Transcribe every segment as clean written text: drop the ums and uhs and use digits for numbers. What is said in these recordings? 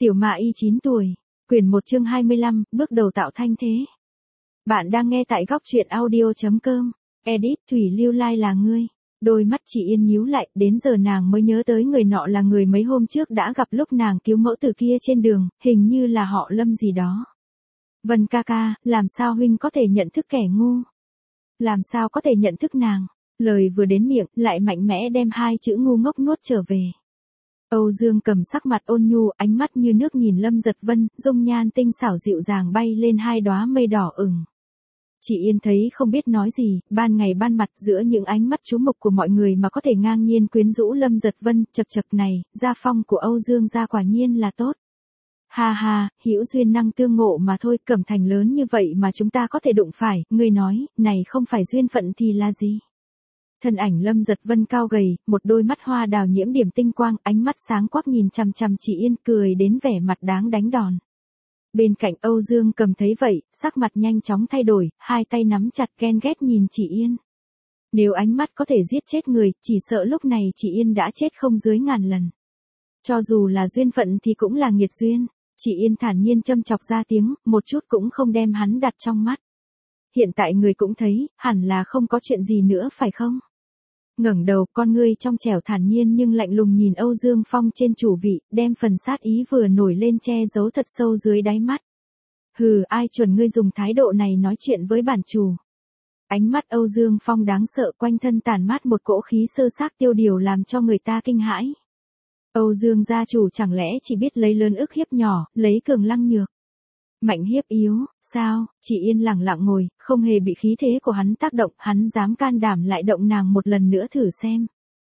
Tiểu Mạ Y 9 tuổi, quyển 1 chương 25, bước đầu tạo thanh thế. Bạn đang nghe tại góc truyện audio.com. Edit Thủy Lưu Lai là ngươi. Đôi mắt chị Yên nhíu lại, đến giờ nàng mới nhớ tới người nọ là người mấy hôm trước đã gặp lúc nàng cứu mẫu tử kia trên đường, hình như là họ Lâm gì đó. Vân ca ca, làm sao huynh có thể nhận thức kẻ ngu? Làm sao có thể nhận thức nàng? Lời vừa đến miệng, lại mạnh mẽ đem hai chữ ngu ngốc nuốt trở về. Âu Dương cầm sắc mặt ôn nhu, ánh mắt như nước nhìn Lâm Giật Vân, dung nhan tinh xảo dịu dàng bay lên hai đóa mây đỏ ửng. Chị Yên thấy không biết nói gì, ban ngày ban mặt giữa những ánh mắt chú mục của mọi người mà có thể ngang nhiên quyến rũ Lâm Giật Vân, chật chật này, gia phong của Âu Dương gia quả nhiên là tốt. Ha ha, hữu duyên năng tương ngộ mà thôi, Cẩm Thành lớn như vậy mà chúng ta có thể đụng phải, ngươi nói, này không phải duyên phận thì là gì? Thân ảnh Lâm Giật Vân cao gầy, một đôi mắt hoa đào nhiễm điểm tinh quang, ánh mắt sáng quắc nhìn chằm chằm chị Yên, cười đến vẻ mặt đáng đánh đòn. Bên cạnh Âu Dương cầm thấy vậy, sắc mặt nhanh chóng thay đổi, hai tay nắm chặt ghen ghét nhìn chị Yên. Nếu ánh mắt có thể giết chết người, chỉ sợ lúc này chị Yên đã chết không dưới ngàn lần. Cho dù là duyên phận thì cũng là nghiệt duyên, chị Yên thản nhiên châm chọc ra tiếng, một chút cũng không đem hắn đặt trong mắt. Hiện tại người cũng thấy, hẳn là không có chuyện gì nữa phải không? Ngẩng đầu, con ngươi trong trẻo thản nhiên nhưng lạnh lùng nhìn Âu Dương Phong trên chủ vị, đem phần sát ý vừa nổi lên che giấu thật sâu dưới đáy mắt. Hừ, ai chuẩn ngươi dùng thái độ này nói chuyện với bản chủ? Ánh mắt Âu Dương Phong đáng sợ, quanh thân tản mát một cỗ khí sơ xác tiêu điều làm cho người ta kinh hãi. Âu Dương gia chủ chẳng lẽ chỉ biết lấy lớn ức hiếp nhỏ, lấy cường lăng nhược. Mạnh hiếp yếu, sao? Chị Yên lặng lặng ngồi, không hề bị khí thế của hắn tác động, hắn dám can đảm lại động nàng một lần nữa thử xem.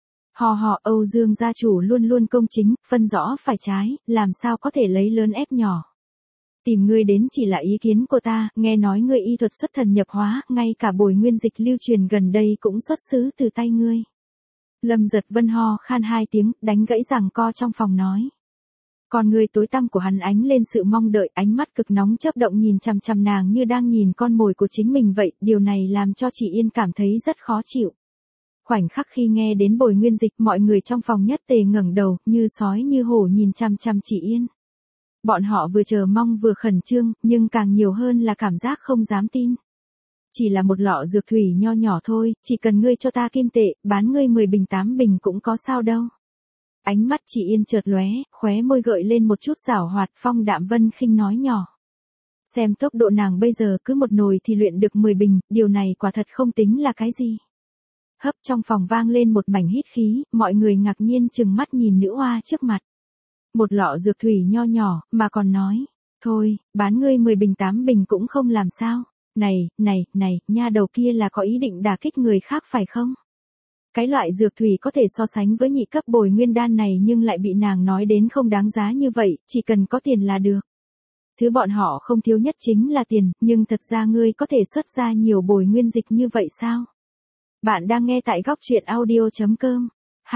Hò Âu Dương gia chủ luôn luôn công chính, phân rõ phải trái, làm sao có thể lấy lớn ép nhỏ. Tìm ngươi đến chỉ là ý kiến của ta, nghe nói ngươi y thuật xuất thần nhập hóa, ngay cả bồi nguyên dịch lưu truyền gần đây cũng xuất xứ từ tay ngươi. Lâm Giật Vân ho khan hai tiếng, đánh gãy giằng co trong phòng nói. Con người tối tăm của hắn ánh lên sự mong đợi, ánh mắt cực nóng chớp động nhìn chằm chằm nàng như đang nhìn con mồi của chính mình vậy, điều này làm cho chị Yên cảm thấy rất khó chịu. Khoảnh khắc khi nghe đến bồi nguyên dịch, mọi người trong phòng nhất tề ngẩng đầu, như sói như hổ nhìn chằm chằm chị Yên. Bọn họ vừa chờ mong vừa khẩn trương, nhưng càng nhiều hơn là cảm giác không dám tin. Chỉ là một lọ dược thủy nho nhỏ thôi, chỉ cần ngươi cho ta kim tệ, bán ngươi 10 bình 8 bình cũng có sao đâu. Ánh mắt chị Yên chợt lóe, khóe môi gợi lên một chút giảo hoạt, Phong Đạm Vân khinh nói nhỏ. Xem tốc độ nàng bây giờ cứ một nồi thì luyện được 10 bình, điều này quả thật không tính là cái gì. Hấp trong phòng vang lên một mảnh hít khí, mọi người ngạc nhiên chừng mắt nhìn nữ oa trước mặt. Một lọ dược thủy nho nhỏ, mà còn nói, thôi, bán ngươi 10 bình 8 bình cũng không làm sao. Này, nha đầu kia là có ý định đả kích người khác phải không? Cái loại dược thủy có thể so sánh với nhị cấp bồi nguyên đan này nhưng lại bị nàng nói đến không đáng giá như vậy, chỉ cần có tiền là được. Thứ bọn họ không thiếu nhất chính là tiền, nhưng thật ra ngươi có thể xuất ra nhiều bồi nguyên dịch như vậy sao? Bạn đang nghe tại góc truyện audio.com.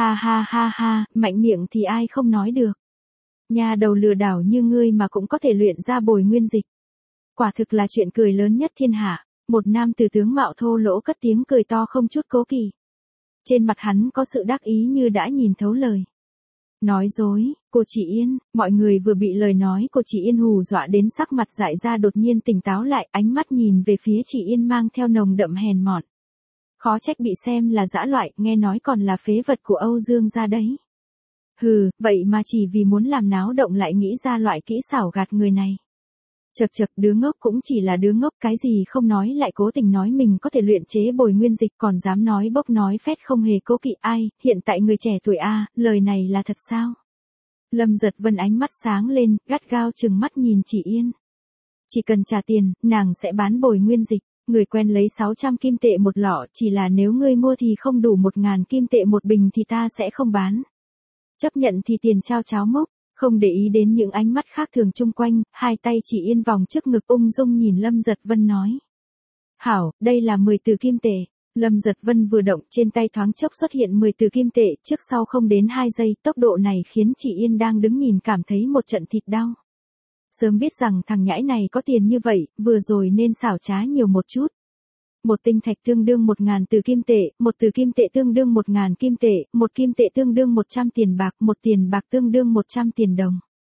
Ha, mạnh miệng thì ai không nói được. Nhà đầu lừa đảo như ngươi mà cũng có thể luyện ra bồi nguyên dịch. Quả thực là chuyện cười lớn nhất thiên hạ. Một nam tử tướng mạo thô lỗ cất tiếng cười to không chút cố kỵ. Trên mặt hắn có sự đắc ý như đã nhìn thấu lời. Nói dối, cô chị Yên, mọi người vừa bị lời nói của chị Yên hù dọa đến sắc mặt dại ra đột nhiên tỉnh táo lại, ánh mắt nhìn về phía chị Yên mang theo nồng đậm hèn mọn. Khó trách bị xem là dã loại, nghe nói còn là phế vật của Âu Dương gia đấy. Hừ, vậy mà chỉ vì muốn làm náo động lại nghĩ ra loại kỹ xảo gạt người này. Chật, đứa ngốc cũng chỉ là đứa ngốc, cái gì không nói lại cố tình nói mình có thể luyện chế bồi nguyên dịch, còn dám nói bốc nói phét không hề cố kỵ. Ai, hiện tại người trẻ tuổi lời này là thật sao? Lâm Giật Vân ánh mắt sáng lên, gắt gao chừng mắt nhìn chị Yên. Chỉ cần trả tiền, nàng sẽ bán bồi nguyên dịch. Người quen lấy 600 kim tệ một lọ, chỉ là nếu ngươi mua thì không đủ 1.000 kim tệ một bình thì ta sẽ không bán. Chấp nhận thì tiền trao cháo mốc. Không để ý đến những ánh mắt khác thường chung quanh, hai tay chị Yên vòng trước ngực ung dung nhìn Lâm Giật Vân nói. Hảo, đây là 10 từ kim tệ. Lâm Giật Vân vừa động, trên tay thoáng chốc xuất hiện 10 từ kim tệ, trước sau không đến 2 giây, tốc độ này khiến chị Yên đang đứng nhìn cảm thấy một trận thịt đau. Sớm biết rằng thằng nhãi này có tiền như vậy, vừa rồi nên xảo trá nhiều một chút. Một tinh thạch tương đương 1.000 từ kim tệ, một từ kim tệ tương đương 1.000 kim tệ, một kim tệ tương đương 100 tiền bạc, một tiền bạc tương đương 100 tiền đồng.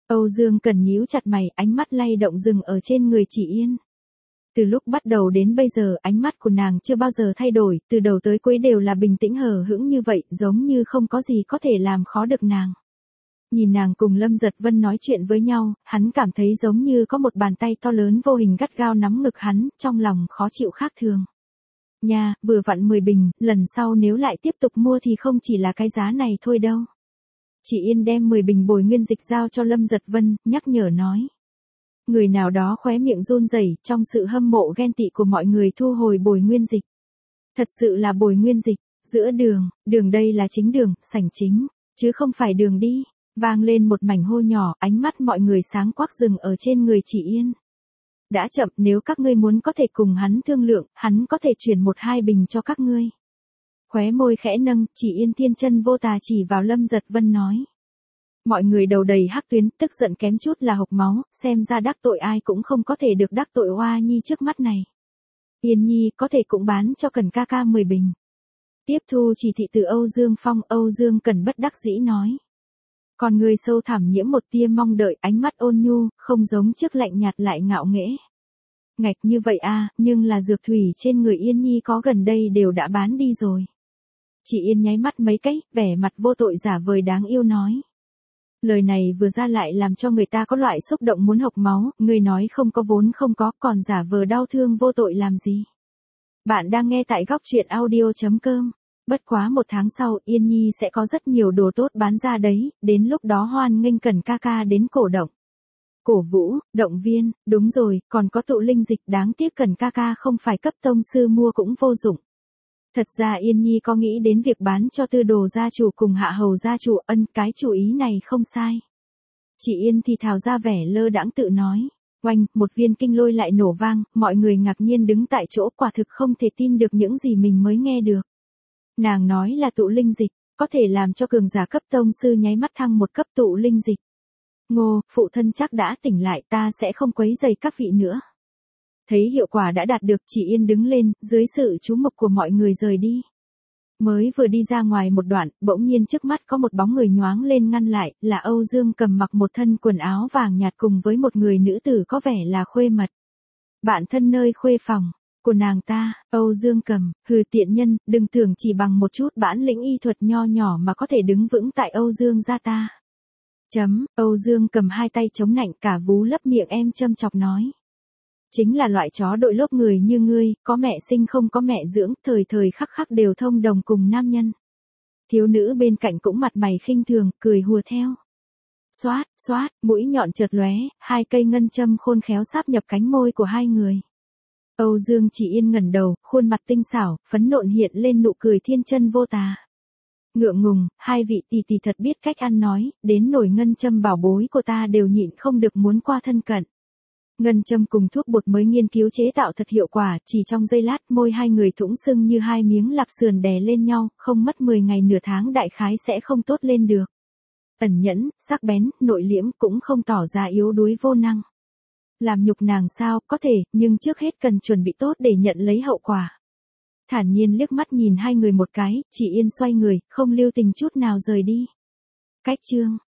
Âu Dương Cần nhíu chặt mày, ánh mắt lay động dừng ở trên người chị Yên. Từ lúc bắt đầu đến bây giờ ánh mắt của nàng chưa bao giờ thay đổi, từ đầu tới cuối đều là bình tĩnh hờ hững như vậy, giống như không có gì có thể làm khó được nàng. Nhìn nàng cùng Lâm Giật Vân nói chuyện với nhau, hắn cảm thấy giống như có một bàn tay to lớn vô hình gắt gao nắm ngực hắn, trong lòng khó chịu khác thường. Nha, vừa vặn 10 bình, lần sau nếu lại tiếp tục mua thì không chỉ là cái giá này thôi đâu. Chị Yên đem 10 bình bồi nguyên dịch giao cho Lâm Giật Vân, nhắc nhở nói. Người nào đó khóe miệng run rẩy trong sự hâm mộ ghen tị của mọi người thu hồi bồi nguyên dịch. Thật sự là bồi nguyên dịch, giữa đường đây là chính đường, sảnh chính, chứ không phải đường đi. Vang lên một mảnh hô nhỏ, ánh mắt mọi người sáng quắc dừng ở trên người chị Yên. Đã chậm, nếu các ngươi muốn có thể cùng hắn thương lượng, hắn có thể chuyển 1-2 bình cho các ngươi. Khóe môi khẽ nâng, chị Yên thiên chân vô tà chỉ vào Lâm Giật Vân nói. Mọi người đầu đầy hắc tuyến, tức giận kém chút là hộc máu, xem ra đắc tội ai cũng không có thể được đắc tội Hoa Nhi trước mắt này. Yên Nhi có thể cũng bán cho Cần ca ca 10 bình. Tiếp thu chỉ thị từ Âu Dương Phong, Âu Dương Cần bất đắc dĩ nói. Còn người sâu thẳm nhiễm một tia mong đợi, ánh mắt ôn nhu, không giống trước lạnh nhạt lại ngạo nghễ. Ngạch như vậy à, nhưng là dược thủy trên người Yên Nhi có gần đây đều đã bán đi rồi. Chị Yên nháy mắt mấy cái, vẻ mặt vô tội giả vời đáng yêu nói. Lời này vừa ra lại làm cho người ta có loại xúc động muốn hộc máu, người nói không có vốn không có, còn giả vờ đau thương vô tội làm gì. Bạn đang nghe tại góc truyện audio.com. Bất quá 1 tháng sau, Yên Nhi sẽ có rất nhiều đồ tốt bán ra đấy, đến lúc đó hoan nghênh Cần ca ca đến cổ động. Cổ vũ, động viên, đúng rồi, còn có tụ linh dịch, đáng tiếc Cần ca ca không phải cấp tông sư mua cũng vô dụng. Thật ra Yên Nhi có nghĩ đến việc bán cho Tư Đồ gia chủ cùng Hạ Hầu gia chủ, cái chủ ý này không sai. Chị Yên thì thào ra vẻ lơ đãng tự nói. Oanh, một viên kinh lôi lại nổ vang, mọi người ngạc nhiên đứng tại chỗ, quả thực không thể tin được những gì mình mới nghe được. Nàng nói là tụ linh dịch, có thể làm cho cường giả cấp tông sư nháy mắt thăng 1 cấp tụ linh dịch. Ngô, phụ thân chắc đã tỉnh lại, ta sẽ không quấy rầy các vị nữa. Thấy hiệu quả đã đạt được, chị Yên đứng lên, dưới sự chú mục của mọi người rời đi. Mới vừa đi ra ngoài một đoạn, bỗng nhiên trước mắt có một bóng người nhoáng lên ngăn lại, là Âu Dương Cầm mặc một thân quần áo vàng nhạt cùng với một người nữ tử có vẻ là khuê mật. Bạn thân nơi khuê phòng của nàng ta, Âu Dương Cầm, hừ tiện nhân, đừng tưởng chỉ bằng một chút bản lĩnh y thuật nho nhỏ mà có thể đứng vững tại Âu Dương gia ta. Âu Dương Cầm hai tay chống nạnh cả vú lấp miệng em châm chọc nói. Chính là loại chó đội lốt người như ngươi, có mẹ sinh không có mẹ dưỡng, thời thời khắc khắc đều thông đồng cùng nam nhân. Thiếu nữ bên cạnh cũng mặt mày khinh thường, cười hùa theo. Xoát, xoát, mũi nhọn chợt lóe, 2 cây ngân châm khôn khéo sáp nhập cánh môi của hai người. Âu Dương Chỉ Yên ngẩng đầu, khuôn mặt tinh xảo, phấn nộn hiện lên nụ cười thiên chân vô tà. Ngượng ngùng, hai vị tỷ tỷ thật biết cách ăn nói, đến nổi ngân châm bảo bối của ta đều nhịn không được muốn qua thân cận. Ngân châm cùng thuốc bột mới nghiên cứu chế tạo thật hiệu quả, chỉ trong giây lát môi hai người thủng sưng như 2 miếng lạp sườn đè lên nhau, không mất 10 ngày nửa tháng đại khái sẽ không tốt lên được. Ẩn nhẫn, sắc bén, nội liễm cũng không tỏ ra yếu đuối vô năng. Làm nhục nàng sao, có thể, nhưng trước hết cần chuẩn bị tốt để nhận lấy hậu quả. Thản nhiên liếc mắt nhìn hai người một cái, Chỉ Yên xoay người, không lưu tình chút nào rời đi. Cách chương